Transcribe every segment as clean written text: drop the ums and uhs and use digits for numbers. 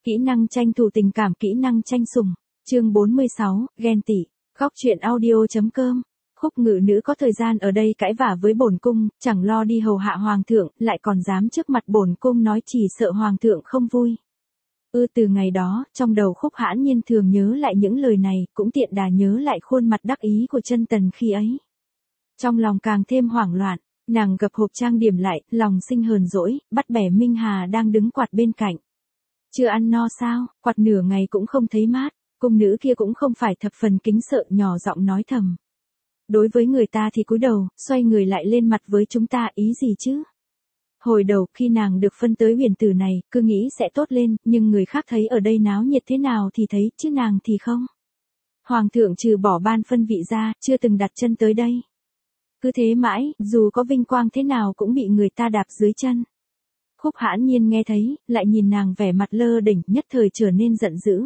Kỹ năng tranh thủ tình cảm, kỹ năng tranh sủng. Chương 46, ghen tị. Góc truyện audio.com. Khúc Ngự Nữ có thời gian ở đây cãi vã với bổn cung, chẳng lo đi hầu hạ hoàng thượng, lại còn dám trước mặt bổn cung nói chỉ sợ hoàng thượng không vui. Từ ngày đó, trong đầu Khúc Hãn Nhiên thường nhớ lại những lời này, cũng tiện đà nhớ lại khuôn mặt đắc ý của Chân Tần khi ấy. Trong lòng càng thêm hoảng loạn, nàng gập hộp trang điểm lại, lòng sinh hờn dỗi, bắt bẻ Minh Hà đang đứng quạt bên cạnh. Chưa ăn no sao, quạt nửa ngày cũng không thấy mát. Cung nữ kia cũng không phải thập phần kính sợ, nhỏ giọng nói thầm. Đối với người ta thì cúi đầu, xoay người lại lên mặt với chúng ta, ý gì chứ? Hồi đầu khi nàng được phân tới huyền tử này, cứ nghĩ sẽ tốt lên, nhưng người khác thấy ở đây náo nhiệt thế nào thì thấy, chứ nàng thì không. Hoàng thượng trừ bỏ ban phân vị ra, chưa từng đặt chân tới đây. Cứ thế mãi, dù có vinh quang thế nào cũng bị người ta đạp dưới chân. Khúc Hãn Nhiên nghe thấy, lại nhìn nàng vẻ mặt lơ đỉnh, nhất thời trở nên giận dữ.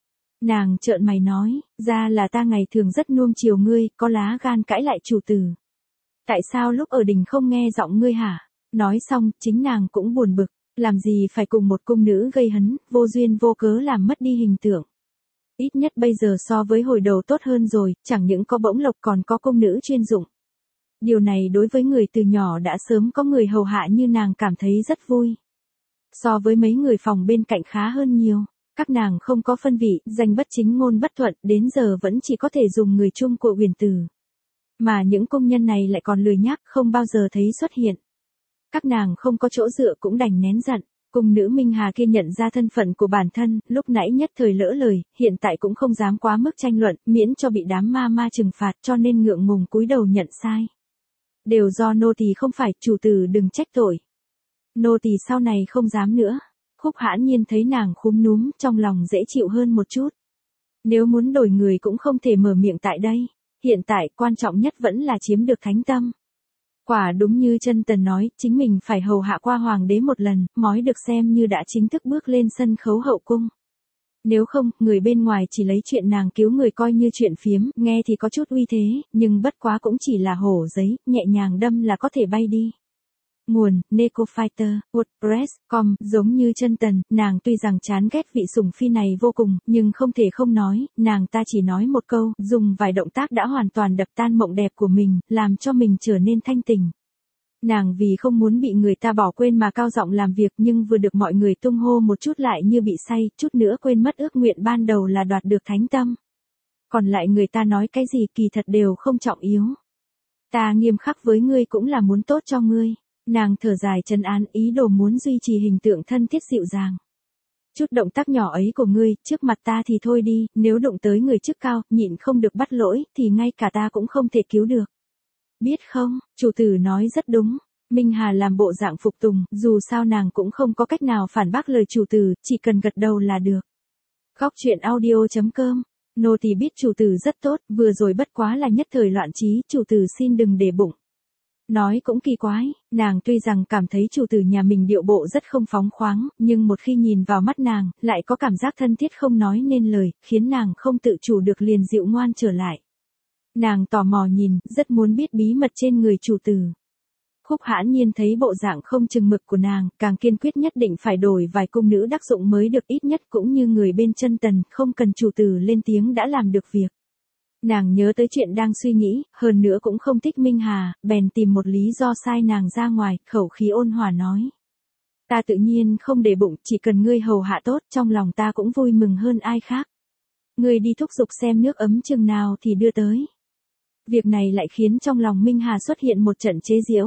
Nàng trợn mày nói, ra là ta ngày thường rất nuông chiều ngươi, có lá gan cãi lại chủ tử. Tại sao lúc ở đình không nghe giọng ngươi hả? Nói xong, chính nàng cũng buồn bực, làm gì phải cùng một cung nữ gây hấn, vô duyên vô cớ làm mất đi hình tượng. Ít nhất bây giờ so với hồi đầu tốt hơn rồi, chẳng những có bổng lộc còn có cung nữ chuyên dụng. Điều này đối với người từ nhỏ đã sớm có người hầu hạ như nàng cảm thấy rất vui. So với mấy người phòng bên cạnh khá hơn nhiều. Các nàng không có phân vị, danh bất chính ngôn bất thuận, đến giờ vẫn chỉ có thể dùng người chung của huyền tử. Mà những công nhân này lại còn lười nhác, không bao giờ thấy xuất hiện. Các nàng không có chỗ dựa cũng đành nén giận. Cung nữ Minh Hà kia nhận ra thân phận của bản thân, lúc nãy nhất thời lỡ lời, hiện tại cũng không dám quá mức tranh luận, miễn cho bị đám ma trừng phạt, cho nên ngượng ngùng cúi đầu nhận sai. Đều do nô tỳ không phải, chủ tử đừng trách tội. Nô tỳ sau này không dám nữa. Khúc Hãn Nhiên thấy nàng khúm núm, trong lòng dễ chịu hơn một chút. Nếu muốn đổi người cũng không thể mở miệng tại đây. Hiện tại, quan trọng nhất vẫn là chiếm được thánh tâm. Quả đúng như Chân Tần nói, chính mình phải hầu hạ qua hoàng đế một lần, mói được xem như đã chính thức bước lên sân khấu hậu cung. Nếu không, người bên ngoài chỉ lấy chuyện nàng cứu người coi như chuyện phiếm, nghe thì có chút uy thế, nhưng bất quá cũng chỉ là hổ giấy, nhẹ nhàng đâm là có thể bay đi. Nguồn, Necofighter, WordPress.com, giống như Chân Tần, nàng tuy rằng chán ghét vị sủng phi này vô cùng, nhưng không thể không nói, nàng ta chỉ nói một câu, dùng vài động tác đã hoàn toàn đập tan mộng đẹp của mình, làm cho mình trở nên thanh tỉnh. Nàng vì không muốn bị người ta bỏ quên mà cao giọng làm việc, nhưng vừa được mọi người tung hô một chút lại như bị say, chút nữa quên mất ước nguyện ban đầu là đoạt được thánh tâm. Còn lại người ta nói cái gì kỳ thật đều không trọng yếu. Ta nghiêm khắc với ngươi cũng là muốn tốt cho ngươi. Nàng thở dài trấn an, ý đồ muốn duy trì hình tượng thân thiết dịu dàng. Chút động tác nhỏ ấy của ngươi, trước mặt ta thì thôi đi, nếu đụng tới người chức cao, nhịn không được bắt lỗi, thì ngay cả ta cũng không thể cứu được. Biết không, chủ tử nói rất đúng. Minh Hà làm bộ dạng phục tùng, dù sao nàng cũng không có cách nào phản bác lời chủ tử, chỉ cần gật đầu là được. Góc truyện audio.com. Nô tỳ biết chủ tử rất tốt, vừa rồi bất quá là nhất thời loạn trí, chủ tử xin đừng để bụng. Nói cũng kỳ quái, nàng tuy rằng cảm thấy chủ tử nhà mình điệu bộ rất không phóng khoáng, nhưng một khi nhìn vào mắt nàng, lại có cảm giác thân thiết không nói nên lời, khiến nàng không tự chủ được liền dịu ngoan trở lại. Nàng tò mò nhìn, rất muốn biết bí mật trên người chủ tử. Khúc Hãn Nhiên thấy bộ dạng không chừng mực của nàng, càng kiên quyết nhất định phải đổi vài cung nữ đắc dụng mới được, ít nhất cũng như người bên Chân Tần, không cần chủ tử lên tiếng đã làm được việc. Nàng nhớ tới chuyện đang suy nghĩ, hơn nữa cũng không thích Minh Hà, bèn tìm một lý do sai nàng ra ngoài, khẩu khí ôn hòa nói. Ta tự nhiên không để bụng, chỉ cần ngươi hầu hạ tốt, trong lòng ta cũng vui mừng hơn ai khác. Ngươi đi thúc giục xem nước ấm chừng nào thì đưa tới. Việc này lại khiến trong lòng Minh Hà xuất hiện một trận chế giễu.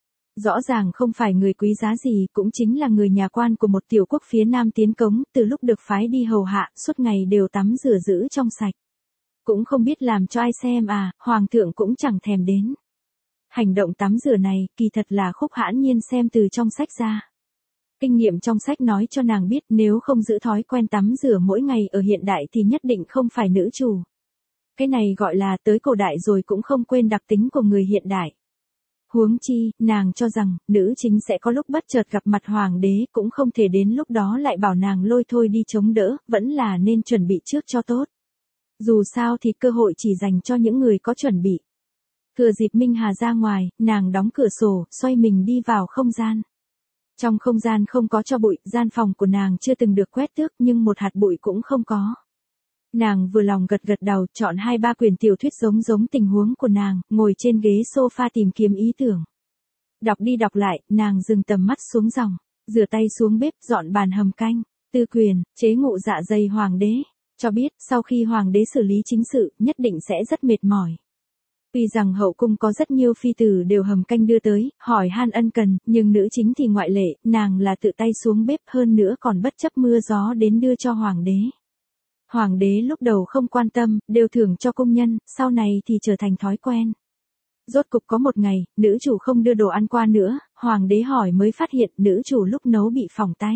Rõ ràng không phải người quý giá gì, cũng chính là người nhà quan của một tiểu quốc phía nam tiến cống, từ lúc được phái đi hầu hạ, suốt ngày đều tắm rửa giữ trong sạch. Cũng không biết làm cho ai xem à, hoàng thượng cũng chẳng thèm đến. Hành động tắm rửa này, kỳ thật là Khúc Hãn Nhiên xem từ trong sách ra. Kinh nghiệm trong sách nói cho nàng biết nếu không giữ thói quen tắm rửa mỗi ngày ở hiện đại thì nhất định không phải nữ chủ. Cái này gọi là tới cổ đại rồi cũng không quên đặc tính của người hiện đại. Huống chi, nàng cho rằng, nữ chính sẽ có lúc bất chợt gặp mặt hoàng đế, cũng không thể đến lúc đó lại bảo nàng lôi thôi đi chống đỡ, vẫn là nên chuẩn bị trước cho tốt. Dù sao thì cơ hội chỉ dành cho những người có chuẩn bị. Thừa dịp Minh Hà ra ngoài, nàng đóng cửa sổ, xoay mình đi vào không gian. Trong không gian không có tro bụi, gian phòng của nàng chưa từng được quét tước nhưng một hạt bụi cũng không có. Nàng vừa lòng gật gật đầu, chọn 2-3 quyển tiểu thuyết giống tình huống của nàng, ngồi trên ghế sofa tìm kiếm ý tưởng. Đọc đi đọc lại, nàng dừng tầm mắt xuống dòng, rửa tay xuống bếp, dọn bàn hầm canh. Tư quyền, chế ngụ dạ dày hoàng đế, cho biết sau khi hoàng đế xử lý chính sự, nhất định sẽ rất mệt mỏi. Tuy rằng hậu cung có rất nhiều phi tử đều hầm canh đưa tới, hỏi han ân cần, nhưng nữ chính thì ngoại lệ, nàng là tự tay xuống bếp, hơn nữa còn bất chấp mưa gió đến đưa cho hoàng đế. Hoàng đế lúc đầu không quan tâm, đều thưởng cho công nhân, sau này thì trở thành thói quen. Rốt cục có một ngày, nữ chủ không đưa đồ ăn qua nữa, hoàng đế hỏi mới phát hiện nữ chủ lúc nấu bị phỏng tay.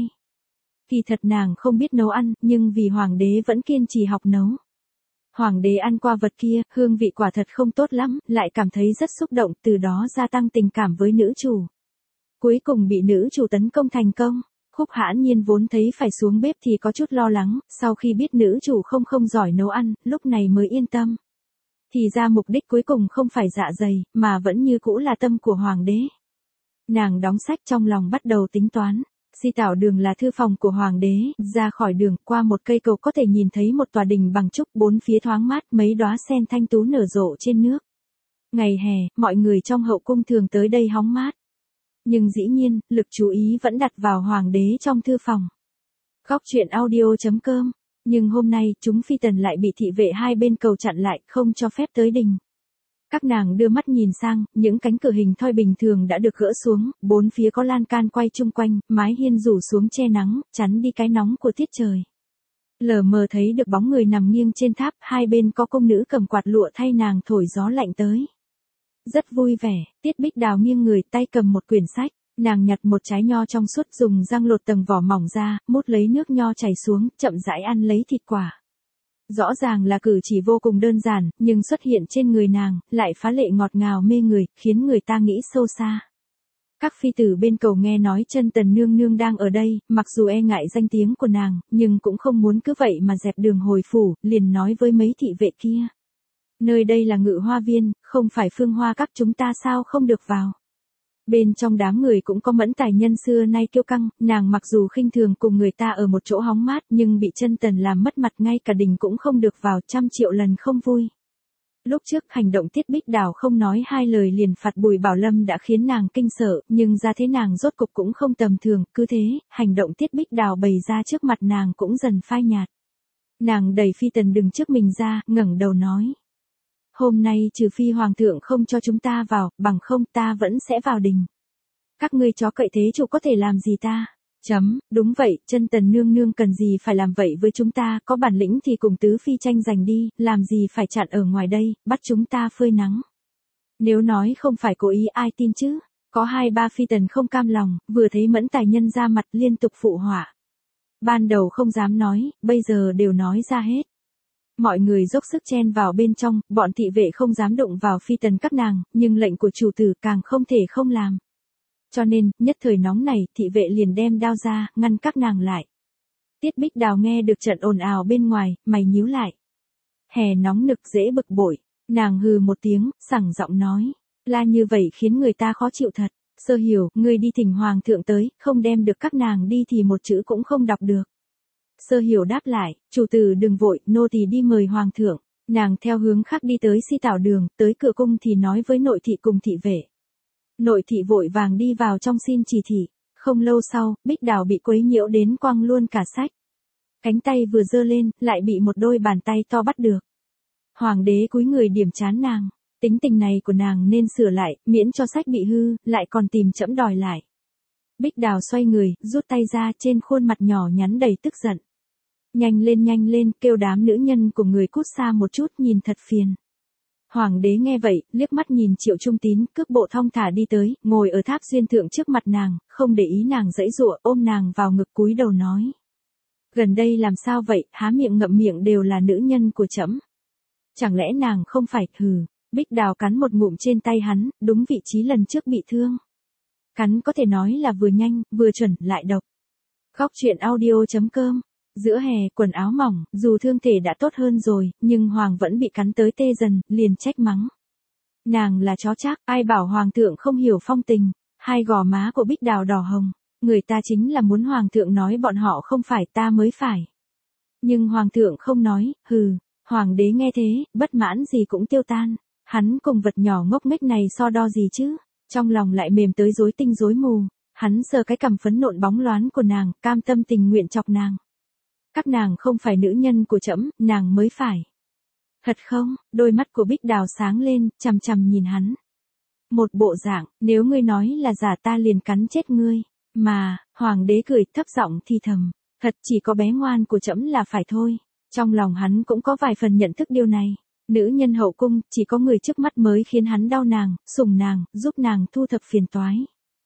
Kỳ thật nàng không biết nấu ăn, nhưng vì hoàng đế vẫn kiên trì học nấu. Hoàng đế ăn qua vật kia, hương vị quả thật không tốt lắm, lại cảm thấy rất xúc động, từ đó gia tăng tình cảm với nữ chủ. Cuối cùng bị nữ chủ tấn công thành công. Khúc Hãn Nhiên vốn thấy phải xuống bếp thì có chút lo lắng, sau khi biết nữ chủ không giỏi nấu ăn, lúc này mới yên tâm. Thì ra mục đích cuối cùng không phải dạ dày, mà vẫn như cũ là tâm của hoàng đế. Nàng đóng sách trong lòng bắt đầu tính toán. Di Tảo Đường là thư phòng của hoàng đế, ra khỏi đường, qua một cây cầu có thể nhìn thấy một tòa đình bằng trúc, bốn phía thoáng mát, mấy đóa sen thanh tú nở rộ trên nước. Ngày hè, mọi người trong hậu cung thường tới đây hóng mát. Nhưng dĩ nhiên, lực chú ý vẫn đặt vào hoàng đế trong thư phòng. Góc truyện audio.com. Nhưng hôm nay, chúng phi tần lại bị thị vệ hai bên cầu chặn lại, không cho phép tới đình. Các nàng đưa mắt nhìn sang, những cánh cửa hình thoi bình thường đã được gỡ xuống, bốn phía có lan can quay chung quanh, mái hiên rủ xuống che nắng, chắn đi cái nóng của tiết trời. Lờ mờ thấy được bóng người nằm nghiêng trên tháp, hai bên có công nữ cầm quạt lụa thay nàng thổi gió lạnh tới. Rất vui vẻ, Tiết Bích Đào nghiêng người, tay cầm một quyển sách, nàng nhặt một trái nho trong suốt, dùng răng lột tầng vỏ mỏng ra, mút lấy nước nho chảy xuống, chậm rãi ăn lấy thịt quả. Rõ ràng là cử chỉ vô cùng đơn giản, nhưng xuất hiện trên người nàng, lại phá lệ ngọt ngào mê người, khiến người ta nghĩ sâu xa. Các phi tử bên cầu nghe nói Chân Tần nương nương đang ở đây, mặc dù e ngại danh tiếng của nàng, nhưng cũng không muốn cứ vậy mà dẹp đường hồi phủ, liền nói với mấy thị vệ kia. Nơi đây là Ngự Hoa Viên, không phải Phương Hoa Các, chúng ta sao không được vào. Bên trong đám người cũng có mẫn tài nhân xưa nay kiêu căng, nàng mặc dù khinh thường cùng người ta ở một chỗ hóng mát nhưng bị Chân Tần làm mất mặt, ngay cả đình cũng không được vào, 100 triệu lần không vui. Lúc trước hành động Tiết Bích Đào không nói hai lời liền phạt Bùi Bảo Lâm đã khiến nàng kinh sợ, nhưng ra thế nàng rốt cục cũng không tầm thường, cứ thế, hành động Tiết Bích Đào bày ra trước mặt nàng cũng dần phai nhạt. Nàng đẩy phi tần đứng trước mình ra, ngẩng đầu nói. Hôm nay trừ phi hoàng thượng không cho chúng ta vào, bằng không ta vẫn sẽ vào đình. Các ngươi chó cậy thế chủ có thể làm gì ta? Đúng vậy, Chân Tần nương nương cần gì phải làm vậy với chúng ta, có bản lĩnh thì cùng tứ phi tranh giành đi, làm gì phải chặn ở ngoài đây, bắt chúng ta phơi nắng. Nếu nói không phải cố ý ai tin chứ, có 2-3 phi tần không cam lòng, vừa thấy mẫn tài nhân ra mặt liên tục phụ họa. Ban đầu không dám nói, bây giờ đều nói ra hết. Mọi người dốc sức chen vào bên trong, bọn thị vệ không dám đụng vào phi tần các nàng, nhưng lệnh của chủ tử càng không thể không làm. Cho nên, nhất thời nóng này, thị vệ liền đem đao ra, ngăn các nàng lại. Tiết Bích Đào nghe được trận ồn ào bên ngoài, mày nhíu lại. Hè nóng nực dễ bực bội, nàng hừ một tiếng, sẳng giọng nói. La như vậy khiến người ta khó chịu thật. Sơ Hiểu, ngươi đi thỉnh hoàng thượng tới, không đem được các nàng đi thì một chữ cũng không đọc được. Sơ Hiểu đáp lại, chủ tử đừng vội, nô tỳ đi mời hoàng thượng. Nàng theo hướng khác đi tới Si Tảo Đường, tới cửa cung thì nói với nội thị cùng thị vệ. Nội thị vội vàng đi vào trong xin chỉ thị. Không lâu sau, Bích Đào bị quấy nhiễu đến quăng luôn cả sách. Cánh tay vừa giơ lên, lại bị một đôi bàn tay to bắt được. Hoàng đế cúi người điểm trán nàng. Tính tình này của nàng nên sửa lại, miễn cho sách bị hư, lại còn tìm trẫm đòi lại. Bích Đào xoay người, rút tay ra, trên khuôn mặt nhỏ nhắn đầy tức giận. Nhanh lên, kêu đám nữ nhân của người cút xa một chút, nhìn thật phiền. Hoàng đế nghe vậy, liếc mắt nhìn Triệu Trung Tín, cước bộ thong thả đi tới, ngồi ở tháp duyên thượng trước mặt nàng, không để ý nàng giãy giụa, ôm nàng vào ngực cúi đầu nói. Gần đây làm sao vậy, há miệng ngậm miệng đều là nữ nhân của trẫm. Chẳng lẽ nàng không phải, hừ. Bích Đào cắn một ngụm trên tay hắn, đúng vị trí lần trước bị thương. Cắn có thể nói là vừa nhanh, vừa chuẩn, lại độc. Góc truyện audio.com. Giữa hè, quần áo mỏng, dù thương thể đã tốt hơn rồi, nhưng Hoàng vẫn bị cắn tới tê dần, liền trách mắng. Nàng là chó chắc, ai bảo Hoàng thượng không hiểu phong tình. Hai gò má của Bích Đào đỏ hồng. Người ta chính là muốn hoàng thượng nói bọn họ không phải ta mới phải. Nhưng hoàng thượng không nói, hừ, hoàng đế nghe thế, bất mãn gì cũng tiêu tan. Hắn cùng vật nhỏ ngốc nghếch này so đo gì chứ, trong lòng lại mềm tới rối tinh rối mù. Hắn sờ cái cằm phấn nộn bóng loáng của nàng, cam tâm tình nguyện chọc nàng. Các nàng không phải nữ nhân của trẫm, nàng mới phải. Thật không? Đôi mắt của Bích Đào sáng lên, chằm chằm nhìn hắn. Một bộ dạng, nếu ngươi nói là giả ta liền cắn chết ngươi. Mà, hoàng đế cười thấp giọng thì thầm, thật chỉ có bé ngoan của trẫm là phải thôi. Trong lòng hắn cũng có vài phần nhận thức điều này. Nữ nhân hậu cung, chỉ có người trước mắt mới khiến hắn đau nàng, sủng nàng, giúp nàng thu thập phiền toái.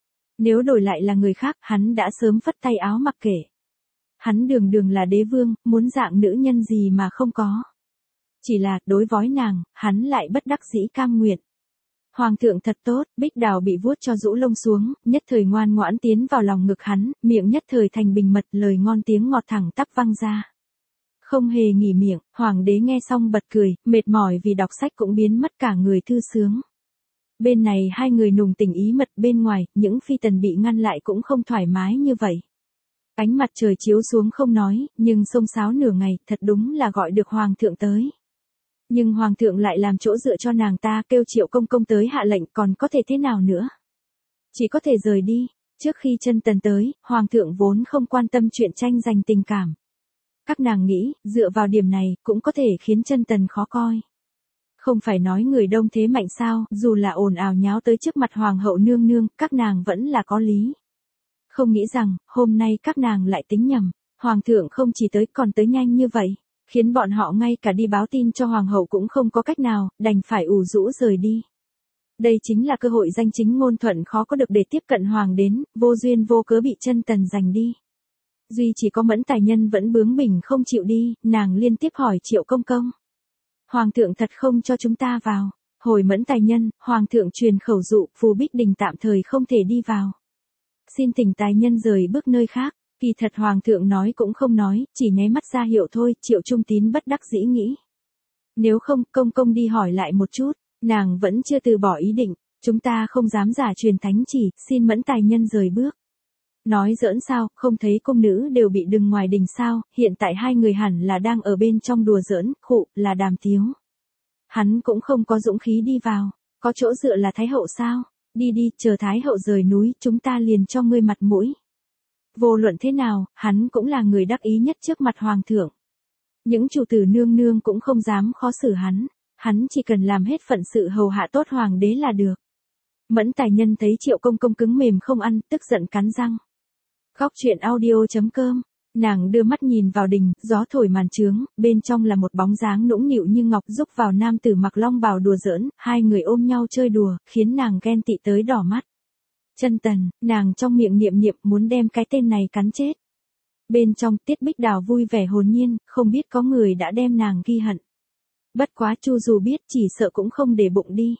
Nếu đổi lại là người khác, hắn đã sớm phất tay áo mặc kệ. Hắn đường đường là đế vương, muốn dạng nữ nhân gì mà không có. Chỉ là, đối với nàng, hắn lại bất đắc dĩ cam nguyện. Hoàng thượng thật tốt, Bích Đào bị vuốt cho rũ lông xuống, nhất thời ngoan ngoãn tiến vào lòng ngực hắn, miệng nhất thời thành bình mật, lời ngon tiếng ngọt thẳng tắp văng ra. Không hề nghỉ miệng, hoàng đế nghe xong bật cười, mệt mỏi vì đọc sách cũng biến mất cả người thư sướng. Bên này hai người nùng tình ý mật, bên ngoài, những phi tần bị ngăn lại cũng không thoải mái như vậy. Ánh mặt trời chiếu xuống không nói, nhưng xông xáo nửa ngày, thật đúng là gọi được hoàng thượng tới. Nhưng hoàng thượng lại làm chỗ dựa cho nàng ta, kêu Triệu công công tới hạ lệnh, còn có thể thế nào nữa. Chỉ có thể rời đi. Trước khi Chân Tần tới, hoàng thượng vốn không quan tâm chuyện tranh giành tình cảm. Các nàng nghĩ, dựa vào điểm này, cũng có thể khiến Chân Tần khó coi. Không phải nói người đông thế mạnh sao, dù là ồn ào nháo tới trước mặt hoàng hậu nương nương, các nàng vẫn là có lý. Không nghĩ rằng, hôm nay các nàng lại tính nhầm, hoàng thượng không chỉ tới còn tới nhanh như vậy, khiến bọn họ ngay cả đi báo tin cho hoàng hậu cũng không có cách nào, đành phải ủ rũ rời đi. Đây chính là cơ hội danh chính ngôn thuận khó có được để tiếp cận hoàng đến, vô duyên vô cớ bị Chân Tần giành đi. Duy chỉ có Mẫn Tài Nhân vẫn bướng bỉnh không chịu đi, nàng liên tiếp hỏi Triệu công công. Hoàng thượng thật không cho chúng ta vào. Hồi Mẫn Tài Nhân, hoàng thượng truyền khẩu dụ, Phù Bích Đình tạm thời không thể đi vào. Xin thỉnh tài nhân rời bước nơi khác. Kỳ thật hoàng thượng nói cũng không nói, chỉ nháy mắt ra hiệu thôi, Triệu Trung Tín bất đắc dĩ nghĩ. Nếu không, công công đi hỏi lại một chút, nàng vẫn chưa từ bỏ ý định, chúng ta không dám giả truyền thánh chỉ, xin Mẫn Tài Nhân rời bước. Nói giỡn sao, không thấy cung nữ đều bị đừng ngoài đình sao, hiện tại hai người hẳn là đang ở bên trong đùa giỡn, khụ, là Đàm Tiếu. Hắn cũng không có dũng khí đi vào, có chỗ dựa là Thái hậu sao, đi đi, chờ Thái hậu rời núi, chúng ta liền cho ngươi mặt mũi. Vô luận thế nào, hắn cũng là người đắc ý nhất trước mặt hoàng thượng. Những chủ tử nương nương cũng không dám khó xử hắn chỉ cần làm hết phận sự hầu hạ tốt hoàng đế là được. Mẫn Tài Nhân thấy Triệu công công cứng mềm không ăn, tức giận cắn răng. Góc truyện audio.com, nàng đưa mắt nhìn vào đình, gió thổi màn trướng, bên trong là một bóng dáng nũng nịu như ngọc giúp vào nam tử mặc long bào đùa giỡn, hai người ôm nhau chơi đùa, khiến nàng ghen tị tới đỏ mắt. Chân Tần, nàng trong miệng niệm niệm muốn đem cái tên này cắn chết. Bên trong Tiết Bích Đào vui vẻ hồn nhiên, không biết có người đã đem nàng ghi hận. Bất quá Chu dù biết chỉ sợ cũng không để bụng đi.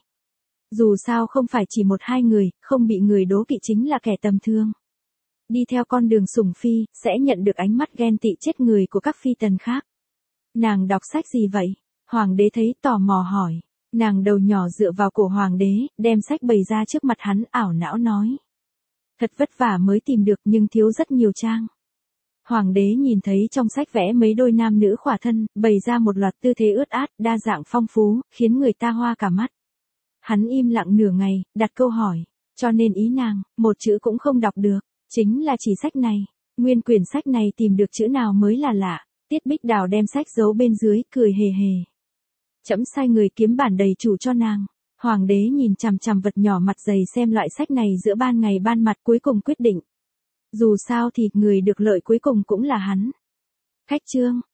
Dù sao không phải chỉ một hai người, không bị người đố kỵ chính là kẻ tầm thường. Đi theo con đường sủng phi, sẽ nhận được ánh mắt ghen tị chết người của các phi tần khác. Nàng đọc sách gì vậy? Hoàng đế thấy tò mò hỏi. Nàng đầu nhỏ dựa vào cổ hoàng đế, đem sách bày ra trước mặt hắn, ảo não nói. Thật vất vả mới tìm được nhưng thiếu rất nhiều trang. Hoàng đế nhìn thấy trong sách vẽ mấy đôi nam nữ khỏa thân, bày ra một loạt tư thế ướt át, đa dạng phong phú, khiến người ta hoa cả mắt. Hắn im lặng nửa ngày, đặt câu hỏi. Cho nên ý nàng, một chữ cũng không đọc được. Chính là chỉ sách này. Nguyên quyển sách này tìm được chữ nào mới là lạ. Tiết Bích Đào đem sách giấu bên dưới, cười hề hề. Trẫm sai người kiếm bản đầy chủ cho nàng. Hoàng đế nhìn chằm chằm vật nhỏ mặt dày xem loại sách này giữa ban ngày ban mặt, cuối cùng quyết định. Dù sao thì người được lợi cuối cùng cũng là hắn. Khách chương.